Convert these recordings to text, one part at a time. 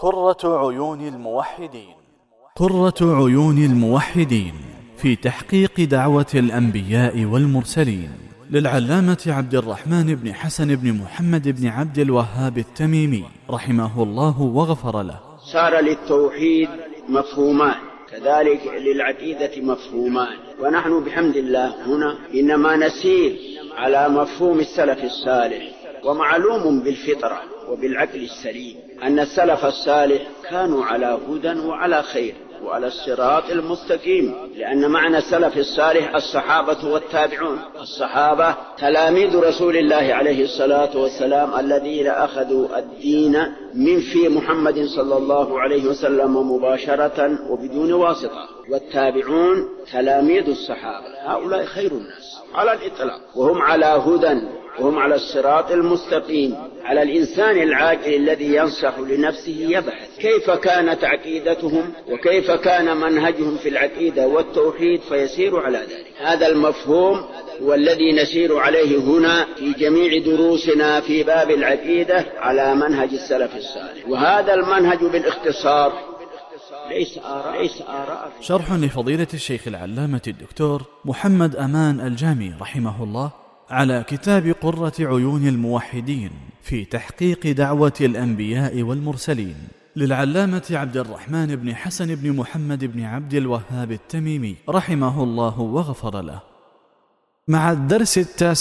قرة عيون الموحدين. قرة عيون الموحدين في تحقيق دعوة الأنبياء والمرسلين، للعلامة عبد الرحمن بن حسن بن محمد بن عبد الوهاب التميمي رحمه الله وغفر له. صار للتوحيد مفهومان، كذلك للعقيدة مفهومان، ونحن بحمد الله هنا إنما نسير على مفهوم السلف الصالح. ومعلوم بالفطرة وبالعقل السليم أن السلف الصالح كانوا على هدى وعلى خير وعلى الصراط المستقيم، لأن معنى السلف الصالح الصحابة والتابعون. الصحابة تلاميذ رسول الله عليه الصلاة والسلام الذين أخذوا الدين من في محمد صلى الله عليه وسلم مباشرة وبدون واسطة، والتابعون تلاميذ الصحابة. هؤلاء خير الناس على الإطلاق، وهم على هدى وهم على الصراط المستقيم. على الإنسان العاقل الذي ينصح لنفسه يبحث كيف كانت عقيدتهم وكيف كان منهجهم في العقيدة والتوحيد فيسير على ذلك. هذا المفهوم هو الذي نسير عليه هنا في جميع دروسنا في باب العقيدة على منهج السلف الصالح، وهذا المنهج بالاختصار ليس آراء. شرح لفضيلة الشيخ العلامة الدكتور محمد أمان الجامي رحمه الله على كتاب قرة عيون الموحدين في تحقيق دعوة الأنبياء والمرسلين، للعلامة عبد الرحمن بن حسن بن محمد بن عبد الوهاب التميمي رحمه الله وغفر له، مع الدرس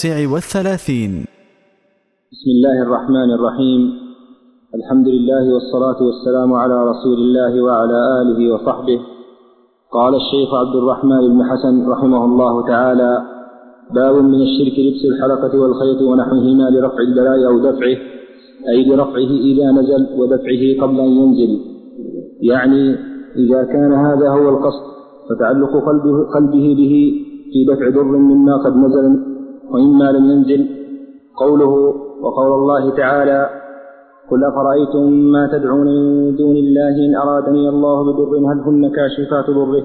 39. بسم الله الرحمن الرحيم. الحمد لله والصلاة والسلام على رسول الله وعلى آله وصحبه. قال الشيخ عبد الرحمن بن حسن رحمه الله تعالى: باب من الشرك لبس الحلقة والخيط ونحوهما لرفع البلاء أو دفعه، أي لرفعه إذا نزل ودفعه قبل أن ينزل، يعني إذا كان هذا هو القصد فتعلق قلبه به في دفع ضر مما قد نزل ومما لم ينزل. قوله وقول الله تعالى: قل أفرأيتم ما تدعون من دون الله إن أرادني الله بضر هل هن كاشفات ضره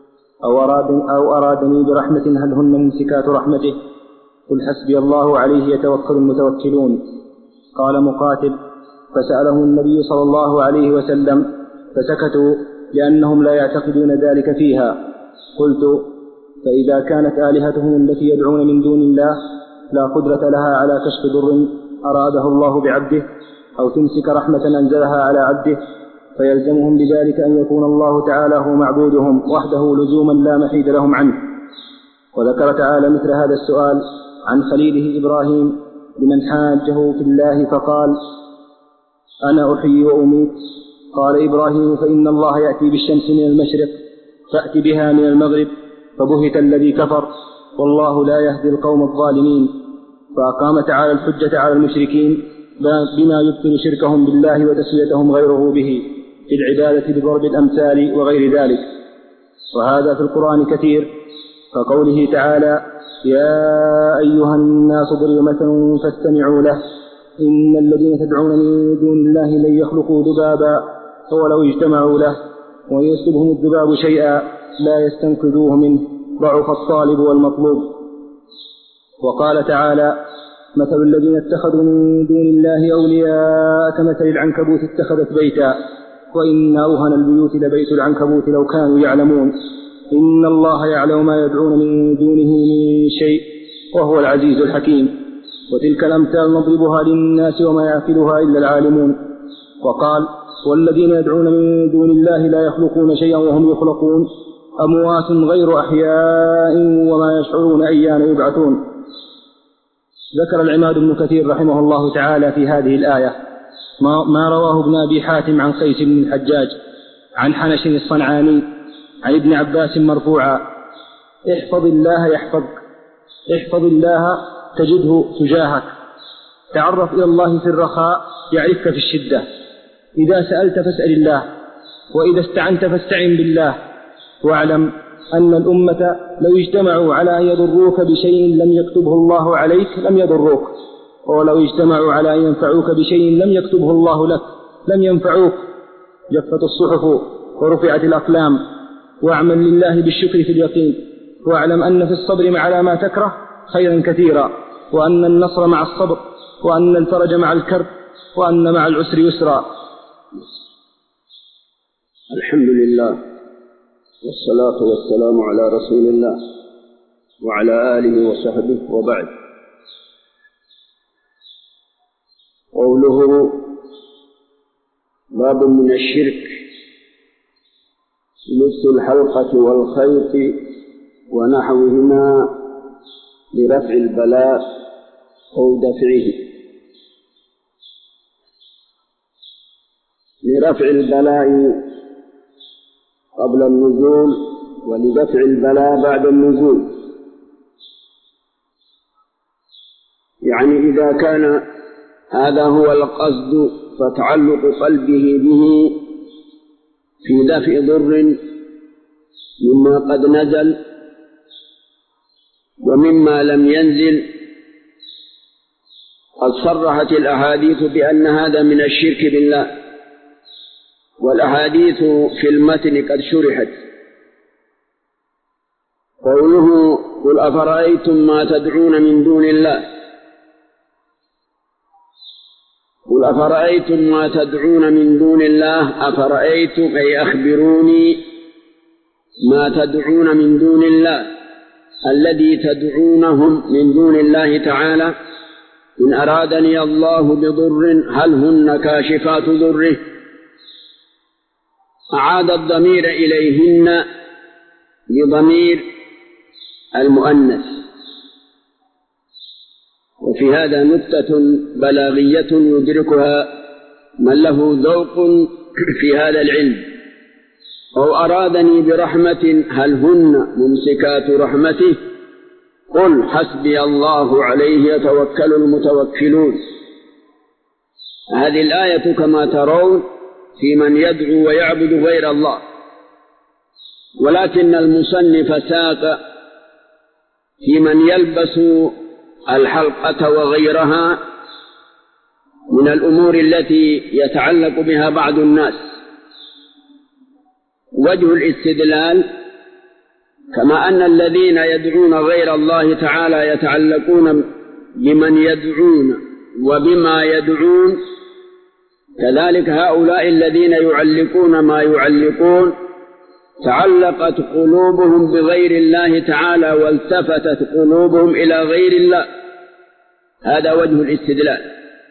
أو أرادني برحمة هل هن ممسكات رحمته قل حسبي الله عليه يتوكل المتوكلون. قال مقاتل: فسألهم النبي صلى الله عليه وسلم فسكتوا لأنهم لا يعتقدون ذلك فيها. قلت: فإذا كانت آلهتهم التي يدعون من دون الله لا قدرة لها على كشف ضر أراده الله بعبده أو تمسك رحمة أنزلها على عبده، فيلزمهم بذلك أن يكون الله تعالى هو معبودهم وحده لزوما لا محيد لهم عنه. وذكر تعالى مثل هذا السؤال عن خليله إبراهيم لمن حاجه في الله فقال: أنا أحيي وأميت. قال إبراهيم: فإن الله يأتي بالشمس من المشرق فأت بها من المغرب، فبهت الذي كفر والله لا يهدي القوم الظالمين. فأقام تعالى الحجة على المشركين بما يبطل شركهم بالله وتسويتهم غيره به في العبادة بضرب الأمثال وغير ذلك، وهذا في القرآن كثير، كقوله تعالى: يا أيها الناس ضرب مثل فاستمعوا له إن الذين تدعون من دون الله لن يخلقوا ذبابا ولو اجتمعوا له وإن يسلبهم الذباب شيئا لا يستنقذوه منه ضعف الطالب والمطلوب. وقال تعالى: مثل الذين اتخذوا من دون الله أولياء كمثل العنكبوت اتخذت بيتا وإن أوهن البيوت لبيت العنكبوت لو كانوا يعلمون إن الله يعلم ما يدعون من دونه من شيء وهو العزيز الحكيم. وتلك الأمثال نضربها للناس وما يعقلها إلا العالمون. وقال: والذين يدعون من دون الله لا يخلقون شيئا وهم يخلقون أموات غير أحياء وما يشعرون أيان يبعثون. ذكر العماد بن كثير رحمه الله تعالى في هذه الآية ما رواه ابن أبي حاتم عن قيس بن الحجاج عن حنش الصنعاني عن ابن عباس مرفوعا: احفظ الله يحفظك، احفظ الله تجده تجاهك، تعرف إلى الله في الرخاء يعرفك في الشدة، إذا سألت فاسأل الله، وإذا استعنت فاستعن بالله، واعلم أن الأمة لو اجتمعوا على أن يضروك بشيء لم يكتبه الله عليك لم يضروك، ولو اجتمعوا على أن ينفعوك بشيء لم يكتبه الله لك لم ينفعوك. جفت الصحف ورفعت الأقلام. واعمل لله بالشكر في اليقين، واعلم أن في الصبر على ما تكره خيرا كثيرا، وأن النصر مع الصبر، وأن الفرج مع الكرب، وأن مع العسر يسرا. الحمد لله والصلاة والسلام على رسول الله وعلى آله وصحبه وبعد. قوله باب من الشرك لبس الحلقة والخيط ونحوهما لرفع البلاء أو دفعه. لرفع البلاء قبل النزول ولدفع البلاء بعد النزول، يعني إذا كان هذا هو القصد فتعلق قلبه به في دفع ضر مما قد نزل ومما لم ينزل. قد صرحت الأحاديث بأن هذا من الشرك بالله، والأحاديث في المتن قد شرحت. قوله قل أفرأيتم ما تدعون من دون الله، قل أفرأيتم ما تدعون من دون الله، أفرأيتم أي أخبروني ما تدعون من دون الله الذي تدعونهم من دون الله تعالى. إن أرادني الله بضر هل هن كاشفات ضره؟ أعاد الضمير إليهن بضمير المؤنث. وفي هذا نكتة بلاغية يدركها من له ذوق في هذا العلم. أو أرادني برحمة هل هن ممسكات رحمته؟ قل حسبي الله عليه يتوكل المتوكلون. هذه الآية كما ترون في من يدعو ويعبد غير الله، ولكن المصنف ساق في من يلبس الحلقة وغيرها من الأمور التي يتعلق بها بعض الناس. وجه الاستدلال كما أن الذين يدعون غير الله تعالى يتعلقون بمن يدعون وبما يدعون، كذلك هؤلاء الذين يعلقون ما يعلقون تعلقت قلوبهم بغير الله تعالى والتفتت قلوبهم إلى غير الله. هذا وجه الاستدلال.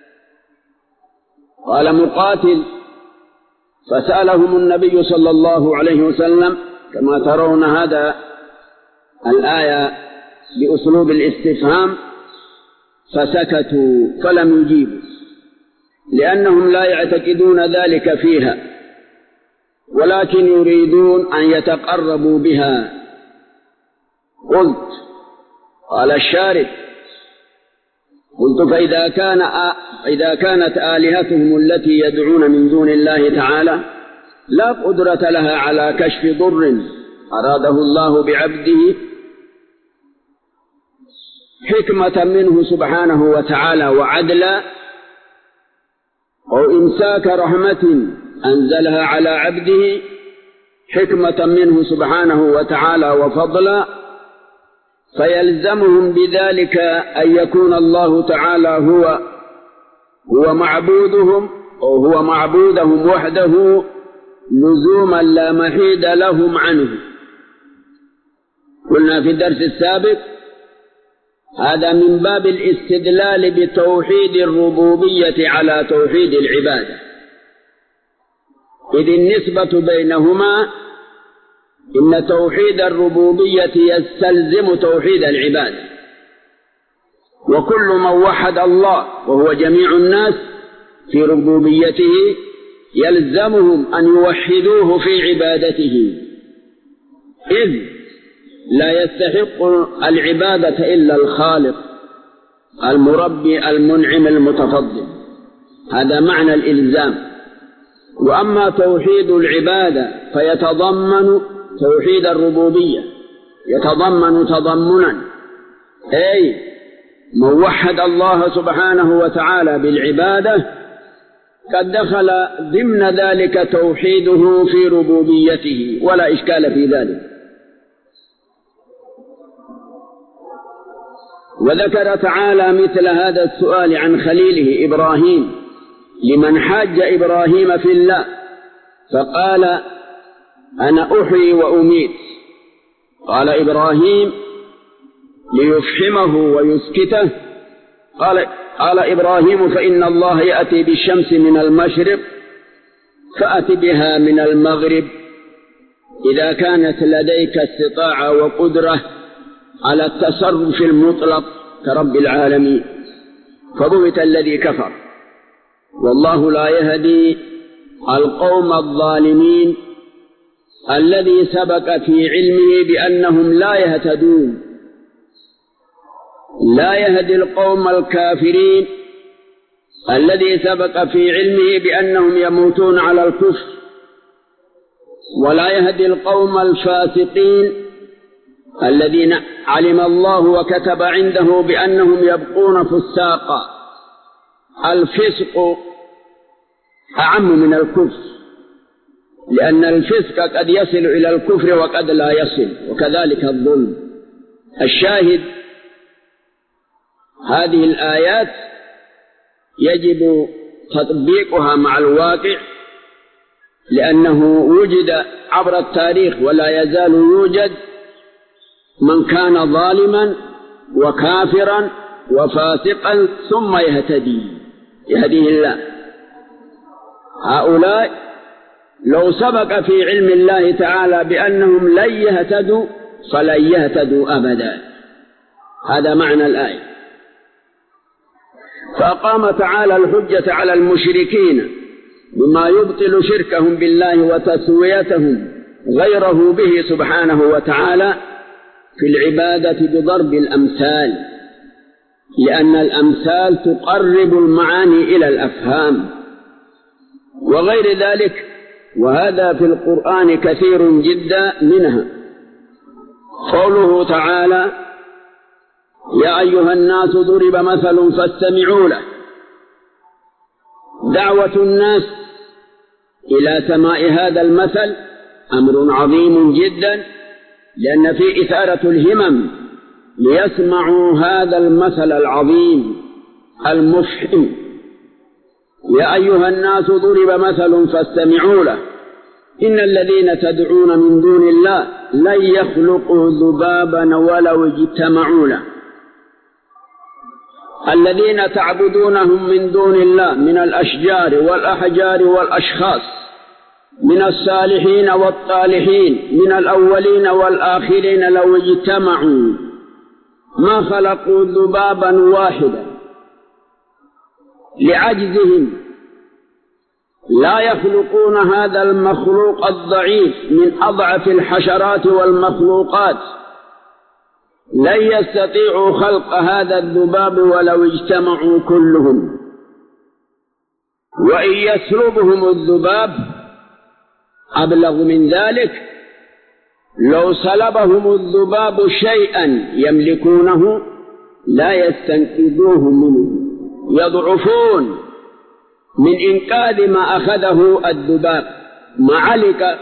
قال مقاتل فسألهم النبي صلى الله عليه وسلم كما ترون هذا الآية بأسلوب الاستفهام، فسكتوا فلم يجيبوا لأنهم لا يعتقدون ذلك فيها، ولكن يريدون أن يتقربوا بها. قلت قال الشارح قلت فإذا كانت آلهتهم التي يدعون من دون الله تعالى لا قدرة لها على كشف ضر أراده الله بعبده حكمة منه سبحانه وتعالى وعدلا، أو إمساك رحمة أنزلها على عبده حكمة منه سبحانه وتعالى وفضلا، فيلزمهم بذلك أن يكون الله تعالى هو معبودهم أو هو معبودهم وحده لزوما لا محيد لهم عنه. قلنا في الدرس السابق هذا من باب الاستدلال بتوحيد الربوبية على توحيد العبادة، إذ النسبة بينهما إن توحيد الربوبية يستلزم توحيد العبادة، وكل من وحد الله وهو جميع الناس في ربوبيته يلزمهم أن يوحدوه في عبادته، إذ لا يستحق العبادة إلا الخالق المربي المنعم المتفضل. هذا معنى الإلزام. وأما توحيد العبادة فيتضمن توحيد الربوبية، يتضمن تضمنا أي من وحد الله سبحانه وتعالى بالعبادة قد دخل ضمن ذلك توحيده في ربوبيته ولا إشكال في ذلك. وذكر تعالى مثل هذا السؤال عن خليله إبراهيم لمن حاج إبراهيم في الله، فقال أنا أحيي وأميت. قال إبراهيم ليفحمه ويسكته، قال إبراهيم فإن الله يأتي بالشمس من المشرق فأت بها من المغرب إذا كانت لديك استطاعة وقدرة على التصرف المطلق كرب العالمين. فبهت الذي كفر، والله لا يهدي القوم الظالمين الذي سبق في علمه بأنهم لا يهتدون. لا يهدي القوم الكافرين الذي سبق في علمه بأنهم يموتون على الكفر، ولا يهدي القوم الفاسقين الذين علم الله وكتب عنده بأنهم يبقون فساقا. الفسق أعم من الكفر، لأن الفسق قد يصل إلى الكفر وقد لا يصل، وكذلك الظلم. الشاهد هذه الآيات يجب تطبيقها مع الواقع، لأنه وجد عبر التاريخ ولا يزال يوجد من كان ظالما وكافرا وفاسقا ثم يهديه الله. هؤلاء لو سبق في علم الله تعالى بأنهم لن يهتدوا فلن يهتدوا أبدا. هذا معنى الآية. فأقام تعالى الحجة على المشركين بما يبطل شركهم بالله وتسويتهم غيره به سبحانه وتعالى في العبادة بضرب الأمثال، لأن الأمثال تقرب المعاني إلى الأفهام وغير ذلك، وهذا في القرآن كثير جدا منها. قوله تعالى يا أيها الناس ضرب مثل فاستمعوا له. دعوة الناس إلى سماع هذا المثل أمر عظيم جدا، لأن في إثارة الهمم ليسمعوا هذا المثل العظيم المفحم. يا أيها الناس ضرب مثل فاستمعوا له إن الذين تدعون من دون الله لن يخلقوا ذبابا ولو اجتمعوا له. الذين تعبدونهم من دون الله من الأشجار والأحجار والأشخاص، من الصالحين والطالحين، من الأولين والآخرين، لو اجتمعوا ما خلقوا ذبابا واحدا لعجزهم. لا يخلقون هذا المخلوق الضعيف من أضعف الحشرات والمخلوقات، لن يستطيعوا خلق هذا الذباب ولو اجتمعوا كلهم. وإن يسلبهم الذباب أبلغ من ذلك، لو سلبهم الذباب شيئا يملكونه لا يستنقذوه منه، يضعفون من إنقاذ ما أخذه الذباب. ما علق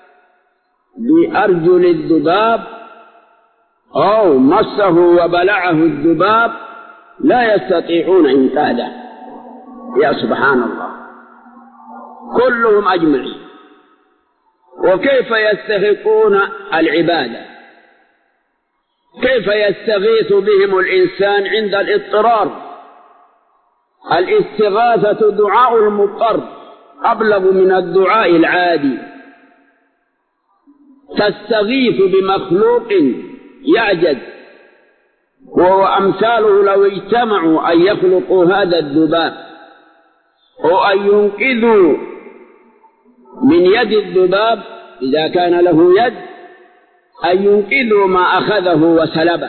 بأرجل الذباب أو مسه وبلعه الذباب لا يستطيعون إنقاذه. يا سبحان الله، كلهم أجمعين. وكيف يستحقون العبادة؟ كيف يستغيث بهم الإنسان عند الاضطرار؟ الاستغاثة دعاء المضطر أبلغ من الدعاء العادي. تستغيث بمخلوق يعجز، وهو أمثاله لو اجتمعوا أن يخلقوا هذا الذباب أو أن ينقذوا من يد الذباب إذا كان له يد، أن ينقذوا ما أخذه وسلبه.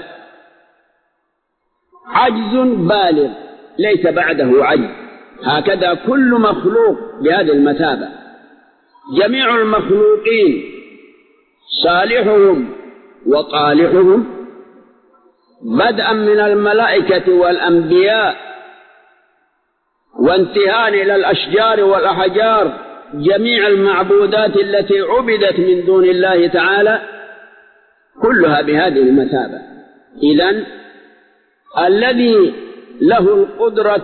عجز بالغ ليس بعده عجز. هكذا كل مخلوق بهذه المثابة. جميع المخلوقين صالحهم وطالحهم بدءا من الملائكة والأنبياء وانتهاء إلى الأشجار والأحجار، جميع المعبودات التي عبدت من دون الله تعالى كلها بهذه المثابة. إذن الذي له القدرة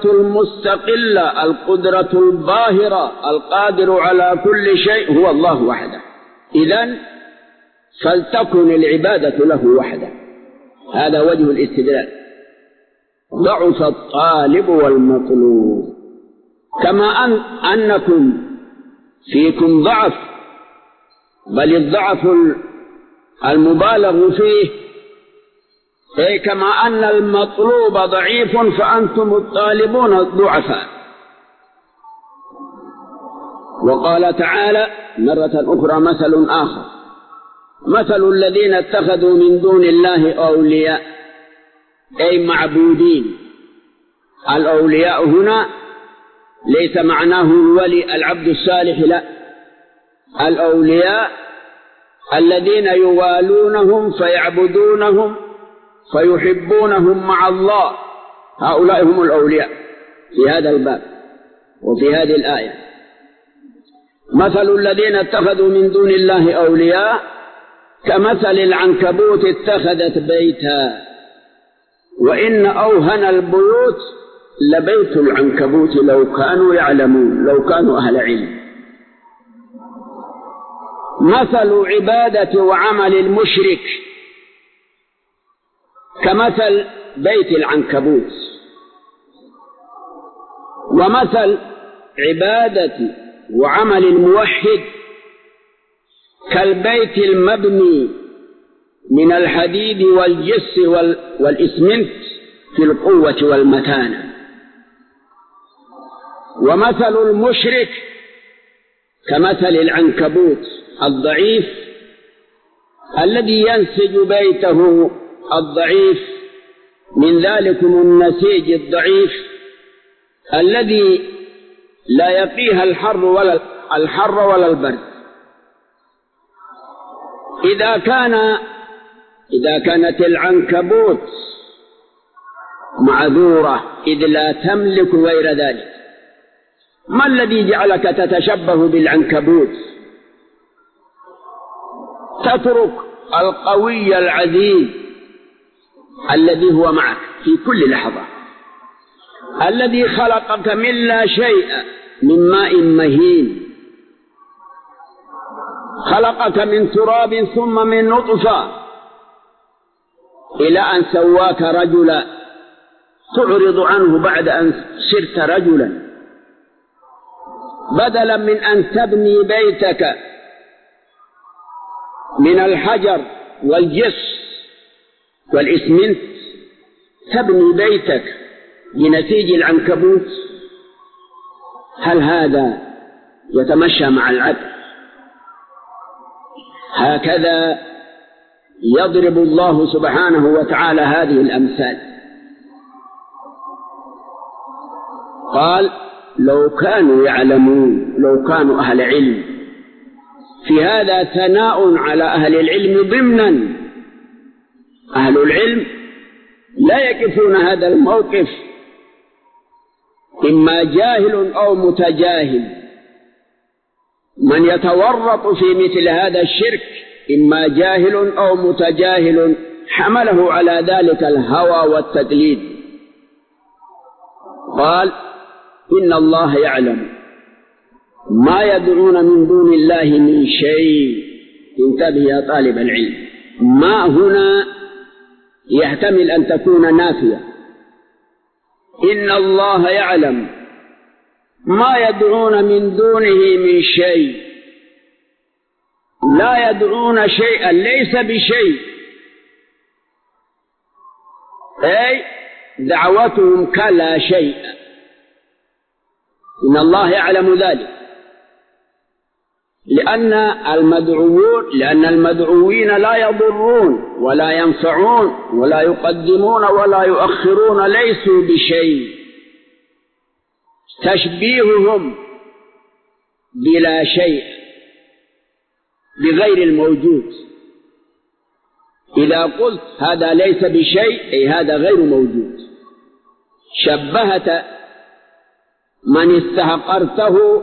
المستقلة، القدرة الباهرة، القادر على كل شيء هو الله وحده. إذن فلتكن العبادة له وحده. هذا وجه الاستدلال. ضعف الطالب والمطلوب، كما أنكم فيكم ضعف، بل الضعف المبالغ فيه، أي كما أن المطلوب ضعيف فأنتم الطالبون ضعفاء. وقال تعالى مرة أخرى مثل آخر: مثل الذين اتخذوا من دون الله أولياء، أي معبودين. الأولياء هنا ليس معناه الولي العبد الصالح، لا، الأولياء الذين يوالونهم فيعبدونهم فيحبونهم مع الله، هؤلاء هم الأولياء في هذا الباب وفي هذه الآية. مثل الذين اتخذوا من دون الله أولياء كمثل العنكبوت اتخذت بيتا وإن أوهن البيوت لبيت العنكبوت لو كانوا يعلمون، لو كانوا أهل علم. مثل عبادة وعمل المشرك كمثل بيت العنكبوت، ومثل عبادة وعمل الموحد كالبيت المبني من الحديد والجس والإسمنت في القوة والمتانة. ومثل المشرك كمثل العنكبوت الضعيف الذي ينسج بيته الضعيف من ذلكم النسيج الضعيف الذي لا يقيها الحر ولا البرد. إذا كانت العنكبوت معذورة إذ لا تملك غير ذلك، ما الذي جعلك تتشبه بالعنكبوت؟ تترك القوي العزيز الذي هو معك في كل لحظة، الذي خلقك من لا شيء، من ماء مهين، خلقك من تراب ثم من نطفة إلى أن سواك رجلا تعرض عنه بعد أن صرت رجلا. بدلا من أن تبني بيتك من الحجر والجص والإسمنت تبني بيتك بنسيج العنكبوت. هل هذا يتمشى مع العدل؟ هكذا يضرب الله سبحانه وتعالى هذه الأمثال. قال: لو كانوا يعلمون، لو كانوا أهل علم. في هذا ثناء على أهل العلم ضمنا. أهل العلم لا يقفون هذا الموقف، إما جاهل أو متجاهل. من يتورط في مثل هذا الشرك إما جاهل أو متجاهل حمله على ذلك الهوى والتقليد. قال: إن الله يعلم ما يدعون من دون الله من شيء. انتبه يا طالب العلم، ما هنا يحتمل أن تكون نافية. إن الله يعلم ما يدعون من دونه من شيء، لا يدعون شيئا، ليس بشيء، أي دعوتهم كلا شيء. إن الله يعلم ذلك، لأن المدعوين لا يضرون ولا ينفعون ولا يقدمون ولا يؤخرون، ليسوا بشيء. تشبيههم بلا شيء، بغير الموجود. إذا قلت هذا ليس بشيء أي هذا غير موجود. شبهت من استحقرته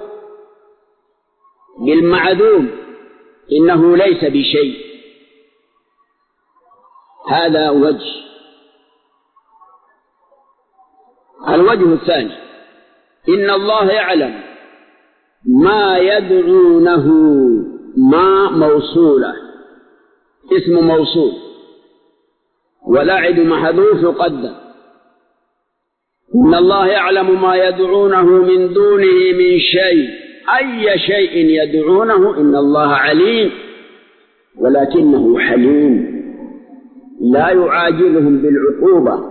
بالمعدوم، إنه ليس بشيء. هذا وجه. الوجه الثاني: إن الله يعلم ما يدعونه ما موصولة، اسم موصول، ولعد محذوف يقدم. إن الله يعلم ما يدعونه من دونه من شيء، أي شيء يدعونه إن الله عليم، ولكنه حليم لا يعاجلهم بالعقوبة،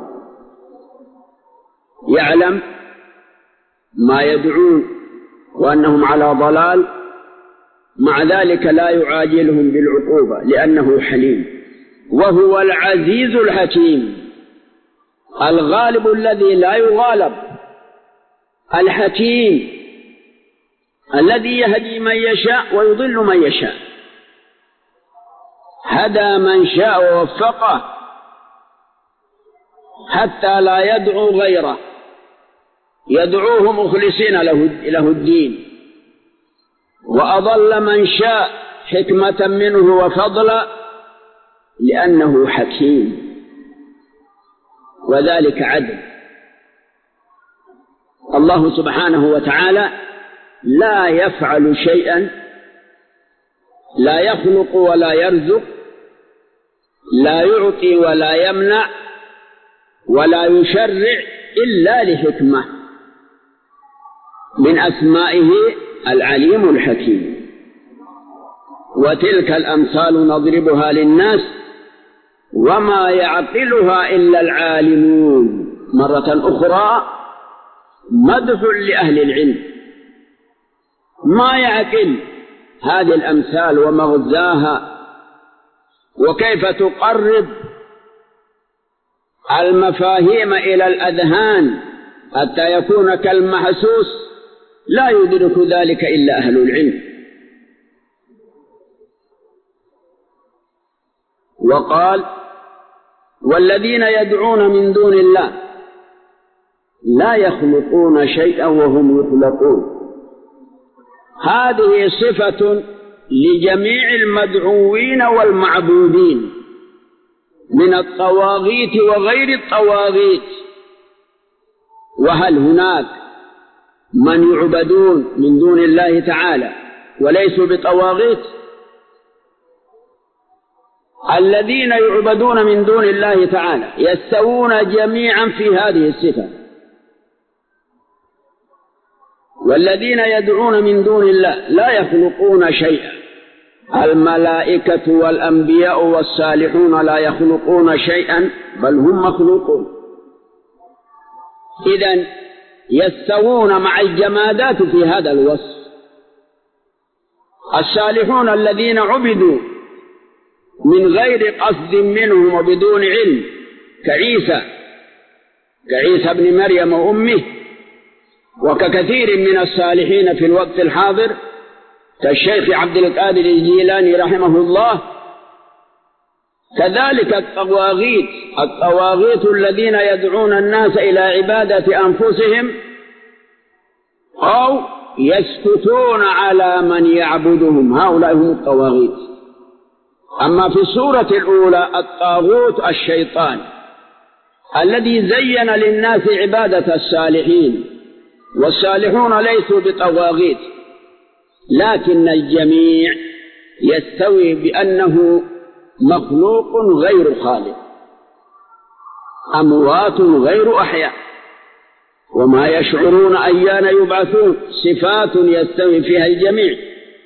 يعلم ما يدعون وأنهم على ضلال، مع ذلك لا يعاجلهم بالعقوبة لأنه حليم. وهو العزيز الحكيم، الغالب الذي لا يغالب، الحكيم الذي يهدي من يشاء ويضل من يشاء، هدى من شاء ووفقه حتى لا يدعو غيره، يدعوه مخلصين له الدين. وأضل من شاء حكمة منه وفضلا لأنه حكيم، وذلك عدل. الله سبحانه وتعالى لا يفعل شيئا، لا يخلق ولا يرزق، لا يعطي ولا يمنع ولا يشرع إلا لحكمة، من أسمائه العليم الحكيم. وتلك الأمثال نضربها للناس وما يعقلها إلا العالمون. مرة أخرى مدح لأهل العلم، ما يعقل هذه الأمثال ومغزاها، وكيف تقرب المفاهيم إلى الأذهان حتى يكون كالمحسوس، لا يدرك ذلك إلا أهل العلم. وقال: والذين يدعون من دون الله لا يخلقون شيئا وهم يخلقون. هذه صفة لجميع المدعوين والمعبودين من الطواغيت وغير الطواغيت. وهل هناك من يعبدون من دون الله تعالى وليسوا بطواغيت؟ الذين يعبدون من دون الله تعالى يستوون جميعا في هذه الصفة. والذين يدعون من دون الله لا يخلقون شيئا. الملائكة والأنبياء والصالحون لا يخلقون شيئا بل هم مخلوقون. إذن يستوون مع الجمادات في هذا الوصف. الصالحون الذين عبدوا من غير قصد منهم وبدون علم، كعيسى بن مريم وأمه، وككثير من الصالحين في الوقت الحاضر كالشيخ عبد القادر الجيلاني رحمه الله. كذلك الطواغيت الذين يدعون الناس إلى عبادة أنفسهم أو يسكتون على من يعبدهم، هؤلاء هم الطواغيت. أما في السورة الأولى الطاغوت الشيطان الذي زين للناس عبادة الصالحين، والصالحون ليسوا بطواغيت، لكن الجميع يستوي بأنه مخلوق غير خالق، أموات غير أحياء، وما يشعرون أيان يبعثون. صفات يستوي فيها الجميع.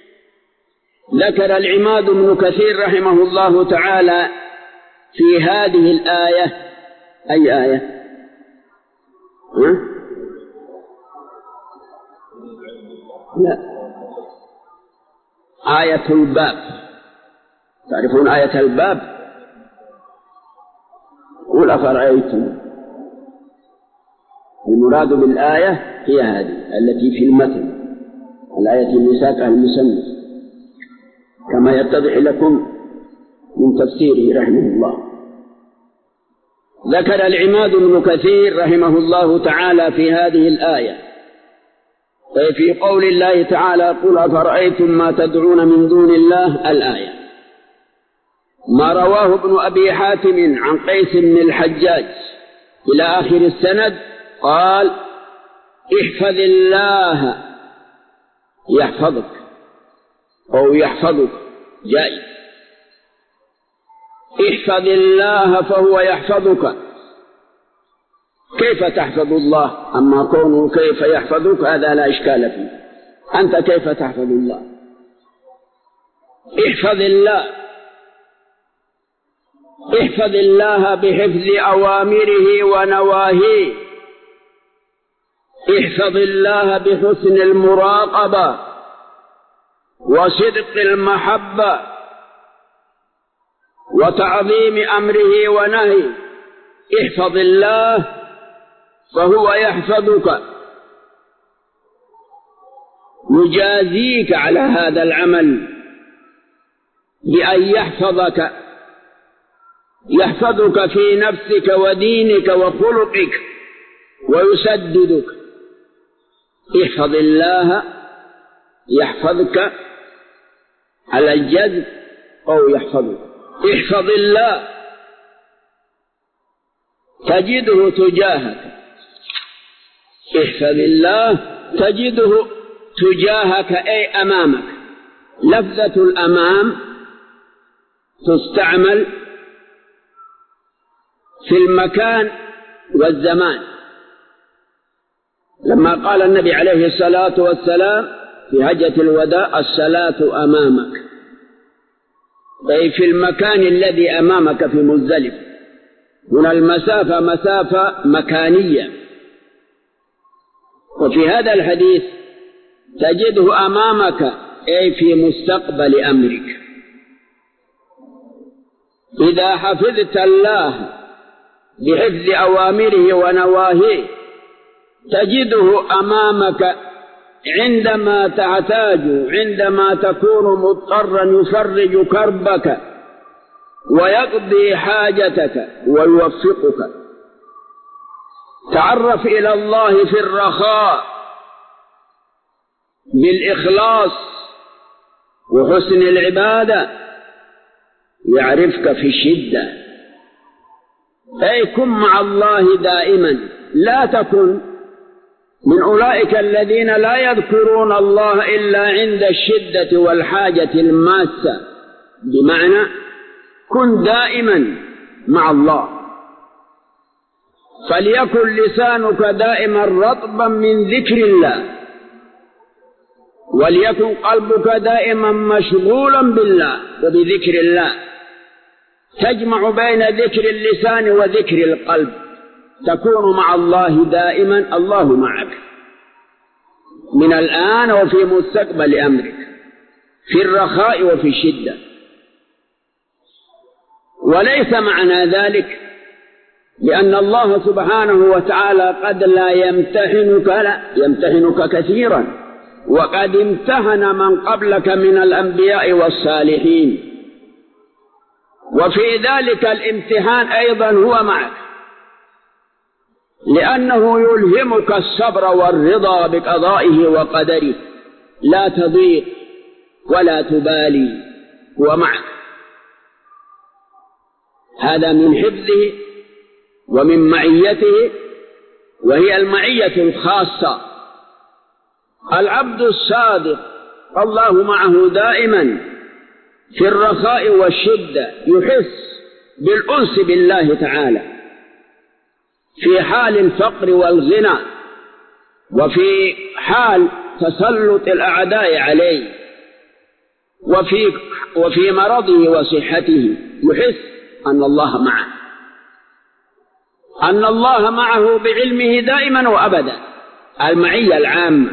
ذكر العماد بن كثير رحمه الله تعالى في هذه الآية، أي آية؟ لا، آية الباب. تعرفون آية الباب؟ قل أفرأيتم. المراد بالآية هي هذه التي في المتن، الآية اللي ساقها المصنف كما يتضح لكم من تفسيره رحمه الله. ذكر العماد بن كثير رحمه الله تعالى في هذه الآية في قول الله تعالى: قل أفرأيتم ما تدعون من دون الله، الآية، ما رواه ابن أبي حاتم عن قيس بن الحجاج إلى آخر السند. قال: احفظ الله يحفظك، أو يحفظك جائز. احفظ الله فهو يحفظك. كيف تحفظ الله؟ أما كونه كيف يحفظك هذا لا إشكال فيه. أنت كيف تحفظ الله؟ احفظ الله، احفظ الله بحفظ أوامره ونواهيه، احفظ الله بحسن المراقبة وصدق المحبة وتعظيم أمره ونهيه. احفظ الله فهو يحفظك، يجازيك على هذا العمل بأن يحفظك، يحفظك في نفسك ودينك وخلقك ويسددك. احفظ الله يحفظك على الجذب أو يحفظك. احفظ الله تجده تجاهك، احفظ الله تجده تجاهك أي أمامك. لفظة الأمام تستعمل في المكان والزمان، لما قال النبي عليه الصلاة والسلام في حجة الوداع: الصلاة أمامك، أي في المكان الذي أمامك في مزدلفة. هنا المسافة مسافة مكانية. وفي هذا الحديث تجده أمامك أي في مستقبل أمرك. إذا حفظت الله بحفظ أوامره ونواهيه تجده أمامك عندما تحتاج، عندما تكون مضطرا يفرج كربك ويقضي حاجتك ويوفقك. تعرف إلى الله في الرخاء بالإخلاص وحسن العبادة، يعرفك في الشدة. أي كن مع الله دائما، لا تكن من أولئك الذين لا يذكرون الله إلا عند الشدة والحاجة الماسة. بمعنى كن دائما مع الله، فليكن لسانك دائما رطبا من ذكر الله، وليكن قلبك دائما مشغولا بالله وبذكر الله. تجمع بين ذكر اللسان وذكر القلب، تكون مع الله دائما، الله معك من الآن وفي مستقبل أمرك، في الرخاء وفي الشدة. وليس معنى ذلك لأن الله سبحانه وتعالى قد لا يمتحنك، لا يمتحنك كثيرا، وقد امتحن من قبلك من الأنبياء والصالحين، وفي ذلك الامتحان أيضا هو معك، لأنه يلهمك الصبر والرضا بقضائه وقدره، لا تضيق ولا تبالي، هو معك. هذا من حفظه ومن معيته، وهي المعية الخاصة. العبد الصادق الله معه دائما في الرخاء والشدة، يحس بالأنس بالله تعالى في حال الفقر والغنى، وفي حال تسلط الأعداء عليه، وفي مرضه وصحته، يحس أن الله معه، أن الله معه بعلمه دائما وأبدا، المعية العامة،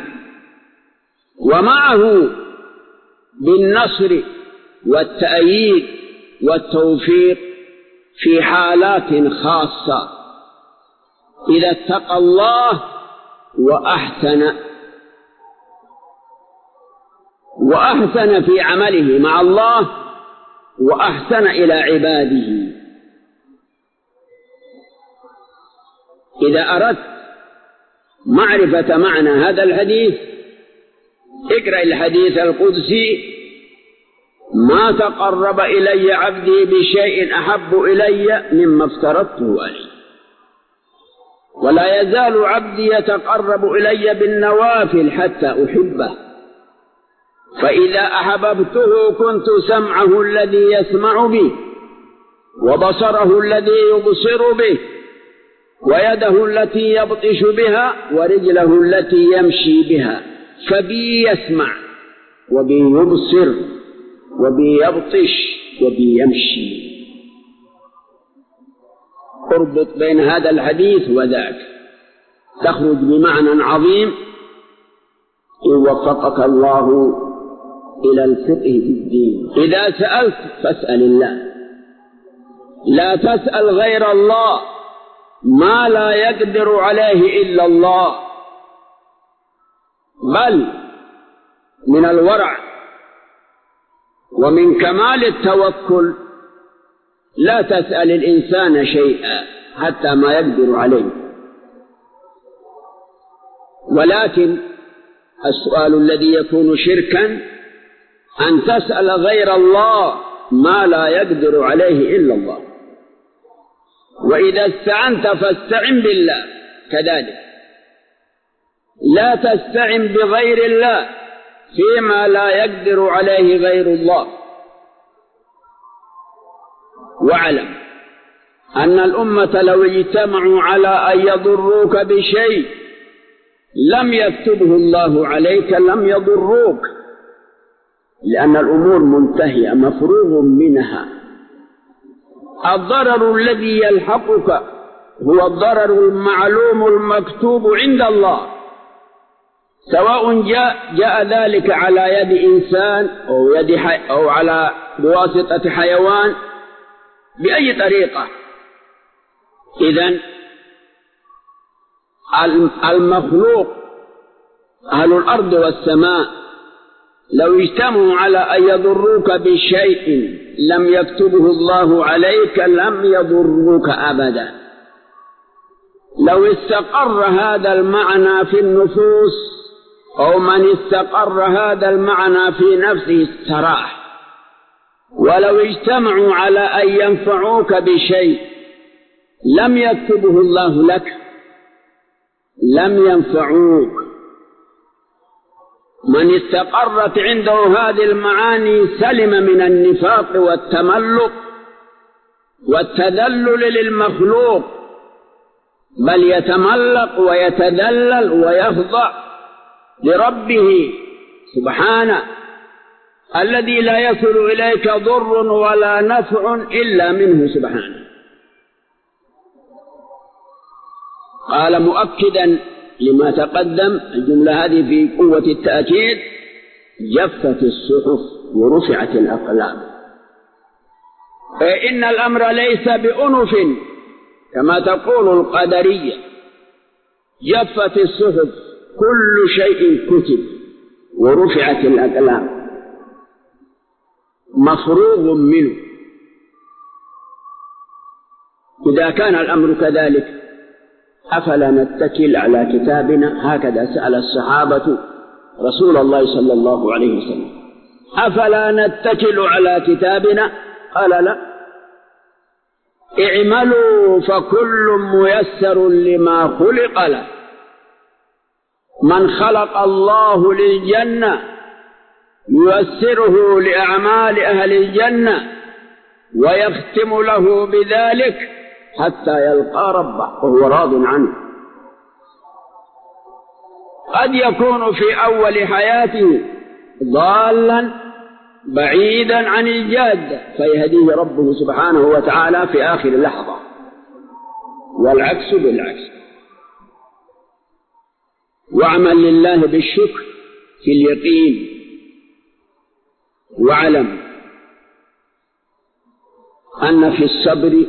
ومعه بالنصر والتأييد والتوفيق في حالات خاصة، إذا اتقى الله وأحسن في عمله مع الله وأحسن إلى عباده. إذا أردت معرفة معنى هذا الحديث اقرأ الحديث القدسي: ما تقرب إلي عبدي بشيء أحب إلي مما افترضته عليه، ولا يزال عبدي يتقرب إلي بالنوافل حتى أحبه. فإذا أحببته كنت سمعه الذي يسمع به، وبصره الذي يبصر به، ويده التي يبطش بها، ورجله التي يمشي بها. فبي يسمع، وبي يبصر، وبي يبطش، وبي يمشي. اربط بين هذا الحديث وذاك تخرج بمعنى عظيم إن وفقك الله إلى الفقه في الدين. إذا سألت فاسأل الله، لا تسأل غير الله ما لا يقدر عليه إلا الله. بل من الورع ومن كمال التوكل لا تسأل الإنسان شيئا حتى ما يقدر عليه، ولكن السؤال الذي يكون شركا أن تسأل غير الله ما لا يقدر عليه إلا الله. وإذا استعنت فاستعن بالله كذلك، لا تستعن بغير الله فيما لا يقدر عليه غير الله. واعلم أن الأمة لو اجتمعوا على أن يضروك بشيء لم يكتبه الله عليك لم يضروك، لأن الأمور منتهية مفروغ منها. الضرر الذي يلحقك هو الضرر المعلوم المكتوب عند الله، سواء جاء ذلك على يد إنسان أو على بواسطة حيوان بأي طريقة. إذن المخلوق أهل الأرض والسماء لو اجتمعوا على أن يضروك بشيء لم يكتبه الله عليك لم يضروك أبدا. لو استقر هذا المعنى في النفوس أو من استقر هذا المعنى في نفسه استراح. ولو اجتمعوا على أن ينفعوك بشيء لم يكتبه الله لك لم ينفعوك. من استقرت عنده هذه المعاني سلم من النفاق والتملق والتذلل للمخلوق، بل يتملق ويتذلل ويخضع لربه سبحانه الذي لا يصل إليك ضر ولا نفع إلا منه سبحانه. قال مؤكدا لما تقدم الجملة هذه في قوة التأكيد: جفت الصحف ورفعت الأقلام. فإن الأمر ليس بأنف كما تقول القدرية. جفت الصحف، كل شيء كتب ورفعت الأقلام، مفروغ منه. إذا كان الأمر كذلك أفلا نتكل على كتابنا؟ هكذا سأل الصحابة رسول الله صلى الله عليه وسلم: أفلا نتكل على كتابنا؟ قال: لا، اعملوا فكل ميسر لما خلق له. من خلق الله للجنة ييسره لأعمال أهل الجنة ويختم له بذلك حتى يلقى ربه وهو راض عنه. قد يكون في أول حياته ضالا بعيدا عن الجادة فيهديه ربه سبحانه وتعالى في آخر لحظة، والعكس بالعكس. واعمل لله بالشكر في اليقين، واعلم أن في الصبر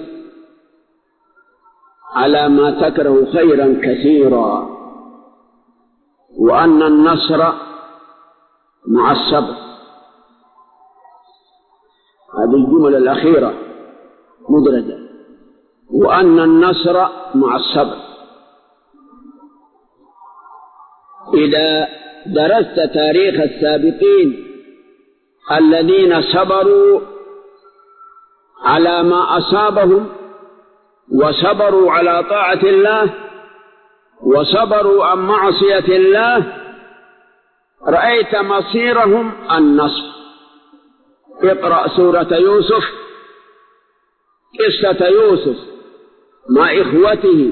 على ما تكره خيرا كثيرا، وأن النصر مع الصبر. هذه الجملة الأخيرة مدرجة: وأن النصر مع الصبر. إذا درست تاريخ السابقين الذين صبروا على ما أصابهم وصبروا على طاعة الله وصبروا عن معصية الله رأيت مصيرهم النصر. اقرأ سورة يوسف، قصة يوسف مع إخوته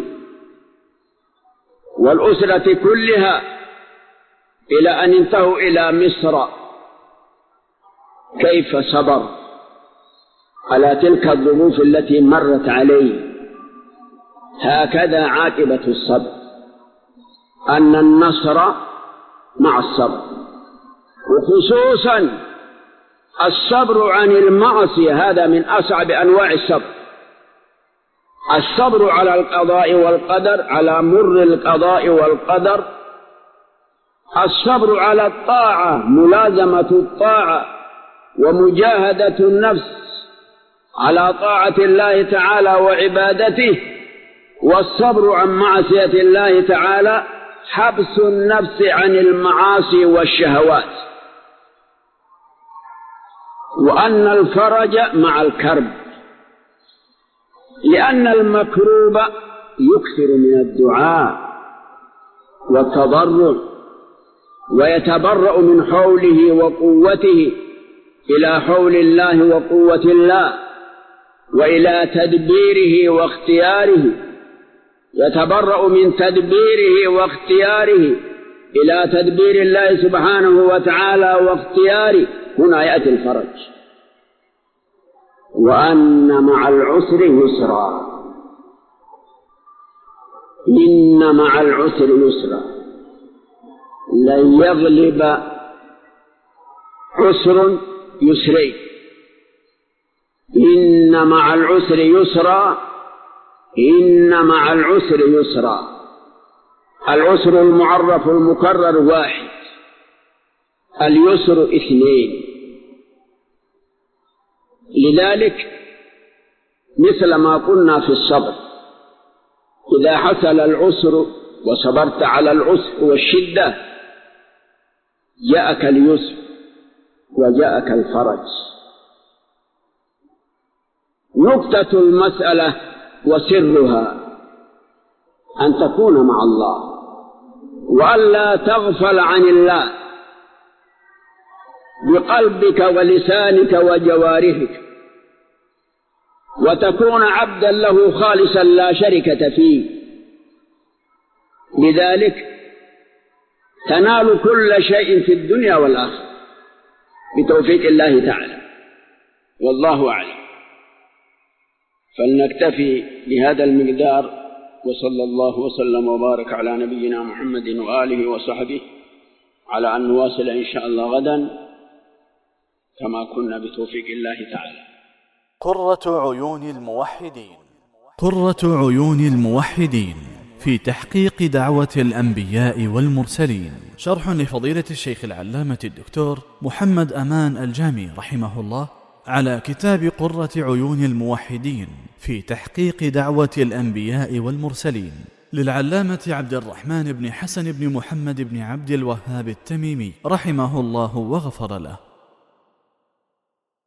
والأسرة كلها إلى أن انتهوا إلى مصر، كيف صبر على تلك الظروف التي مرت عليه. هكذا عاقبة الصبر، أن النصر مع الصبر، وخصوصا الصبر عن المعصية هذا من أصعب أنواع الصبر. الصبر على القضاء والقدر، على مر القضاء والقدر، الصبر على الطاعة، ملازمة الطاعة ومجاهدة النفس على طاعة الله تعالى وعبادته، والصبر عن معصية الله تعالى حبس النفس عن المعاصي والشهوات. وأن الفرج مع الكرب، لأن المكروب يكثر من الدعاء والتضرع ويتبرأ من حوله وقوته إلى حول الله وقوة الله، وإلى تدبيره واختياره، يتبرأ من تدبيره واختياره إلى تدبير الله سبحانه وتعالى واختياره. هنا يأتي الفرج. وأن مع العسر يسرا، إن مع العسر يسرا، لن يغلب عسر يسرين، إن مع العسر يسرا، إن مع العسر يسرا. العسر المعرف المكرر واحد، اليسر اثنين. لذلك مثل ما قلنا في الصبر، إذا حصل العسر وصبرت على العسر والشدة جاءك اليسر وجاءك الفرج. نقطة المسألة وسرها أن تكون مع الله، وألا تغفل عن الله بقلبك ولسانك وجوارحك، وتكون عبدا له خالصا لا شركة فيه. لذلك تنال كل شيء في الدنيا والآخرة بتوفيق الله تعالى، والله أعلم. فلنكتفي بهذا المقدار، وصلى الله وسلم وبارك على نبينا محمد وآله وصحبه، على أن نواصل إن شاء الله غدا كما كنا بتوفيق الله تعالى. قرة عيون الموحدين. قرة عيون الموحدين في تحقيق دعوة الأنبياء والمرسلين، شرح لفضيلة الشيخ العلامة الدكتور محمد أمان الجامي رحمه الله على كتاب قرة عيون الموحدين في تحقيق دعوة الأنبياء والمرسلين، للعلامة عبد الرحمن بن حسن بن محمد بن عبد الوهاب التميمي رحمه الله وغفر له.